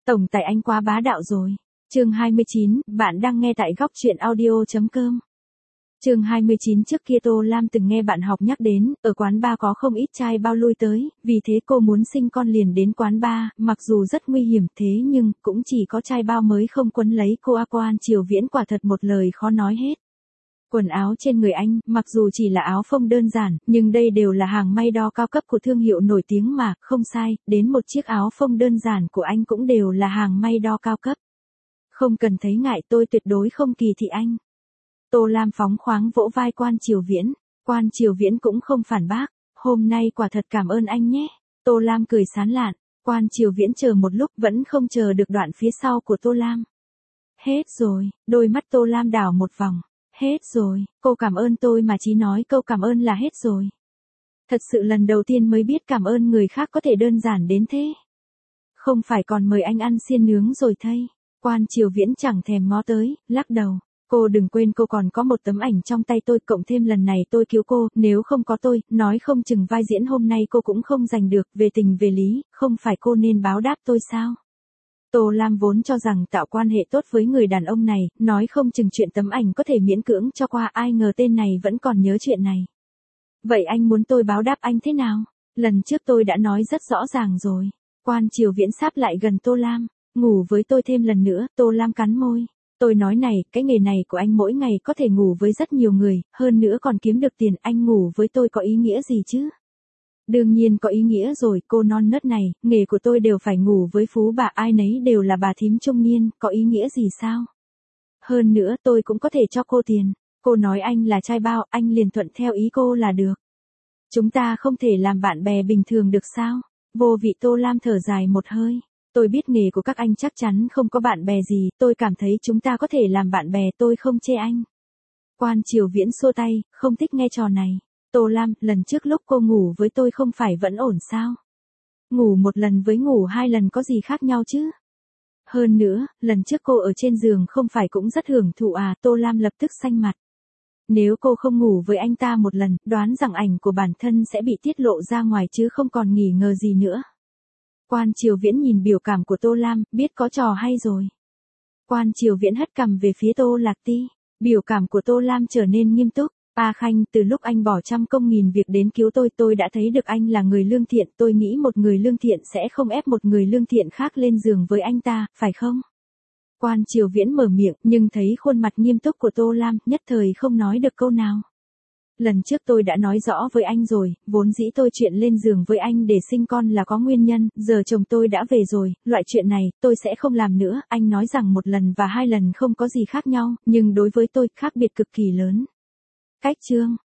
Tổng tài anh quá bá đạo rồi. Chương 29, bạn đang nghe tại góc truyện audio.com. Chương 29. Trước kia Tô Lam từng nghe bạn học nhắc đến, ở quán bar có không ít trai bao lui tới, vì thế cô muốn sinh con liền đến quán bar, mặc dù rất nguy hiểm thế nhưng cũng chỉ có trai bao mới không quấn lấy cô. Quan Triều Viễn quả thật một lời khó nói hết. Quần áo trên người anh, mặc dù chỉ là áo phông đơn giản, nhưng đây đều là hàng may đo cao cấp của thương hiệu nổi tiếng mà, không sai, đến một chiếc áo phông đơn giản của anh cũng đều là hàng may đo cao cấp. Không cần thấy ngại, tôi tuyệt đối không kỳ thị anh. Tô Lam phóng khoáng vỗ vai Quan Triều Viễn. Quan Triều Viễn cũng không phản bác. Hôm nay quả thật cảm ơn anh nhé. Tô Lam cười sán lạn. Quan Triều Viễn chờ một lúc vẫn không chờ được đoạn phía sau của Tô Lam. Hết rồi, đôi mắt Tô Lam đảo một vòng. Hết rồi, cô cảm ơn tôi mà chỉ nói câu cảm ơn là hết rồi. Thật sự lần đầu tiên mới biết cảm ơn người khác có thể đơn giản đến thế. Không phải còn mời anh ăn xiên nướng rồi thay. Quan Triều Viễn chẳng thèm ngó tới, lắc đầu. Cô đừng quên cô còn có một tấm ảnh trong tay tôi, cộng thêm lần này tôi cứu cô, nếu không có tôi, nói không chừng vai diễn hôm nay cô cũng không giành được, về tình về lý, không phải cô nên báo đáp tôi sao? Tô Lam vốn cho rằng tạo quan hệ tốt với người đàn ông này, nói không chừng chuyện tấm ảnh có thể miễn cưỡng cho qua, ai ngờ tên này vẫn còn nhớ chuyện này. Vậy anh muốn tôi báo đáp anh thế nào? Lần trước tôi đã nói rất rõ ràng rồi. Quan Triều Viễn sáp lại gần Tô Lam, ngủ với tôi thêm lần nữa. Tô Lam cắn môi. Tôi nói này, cái nghề này của anh mỗi ngày có thể ngủ với rất nhiều người, hơn nữa còn kiếm được tiền, anh ngủ với tôi có ý nghĩa gì chứ? Đương nhiên có ý nghĩa rồi, cô non nớt này, nghề của tôi đều phải ngủ với phú bà, ai nấy đều là bà thím trung niên, có ý nghĩa gì sao? Hơn nữa tôi cũng có thể cho cô tiền. Cô nói anh là trai bao, anh liền thuận theo ý cô là được. Chúng ta không thể làm bạn bè bình thường được sao? Vô vị. Tô Lam thở dài một hơi. Tôi biết nghề của các anh chắc chắn không có bạn bè gì, tôi cảm thấy chúng ta có thể làm bạn bè, tôi không chê anh. Quan Triều Viễn xua tay, không thích nghe trò này. Tô Lam, lần trước lúc cô ngủ với tôi không phải vẫn ổn sao? Ngủ một lần với ngủ hai lần có gì khác nhau chứ? Hơn nữa, lần trước cô ở trên giường không phải cũng rất hưởng thụ à? Tô Lam lập tức xanh mặt. Nếu cô không ngủ với anh ta một lần, đoán rằng ảnh của bản thân sẽ bị tiết lộ ra ngoài chứ không còn nghi ngờ gì nữa. Quan Triều Viễn nhìn biểu cảm của Tô Lam, biết có trò hay rồi. Quan Triều Viễn hất cằm về phía Tô Lạc Ti. Biểu cảm của Tô Lam trở nên nghiêm túc. A Khanh, từ lúc anh bỏ trăm công nghìn việc đến cứu tôi đã thấy được anh là người lương thiện. Tôi nghĩ một người lương thiện sẽ không ép một người lương thiện khác lên giường với anh ta, phải không? Quan Triều Viễn mở miệng, nhưng thấy khuôn mặt nghiêm túc của Tô Lam, nhất thời không nói được câu nào. Lần trước tôi đã nói rõ với anh rồi, vốn dĩ tôi chuyện lên giường với anh để sinh con là có nguyên nhân, giờ chồng tôi đã về rồi, loại chuyện này, tôi sẽ không làm nữa. Anh nói rằng một lần và hai lần không có gì khác nhau, nhưng đối với tôi, khác biệt cực kỳ lớn. Cách chương.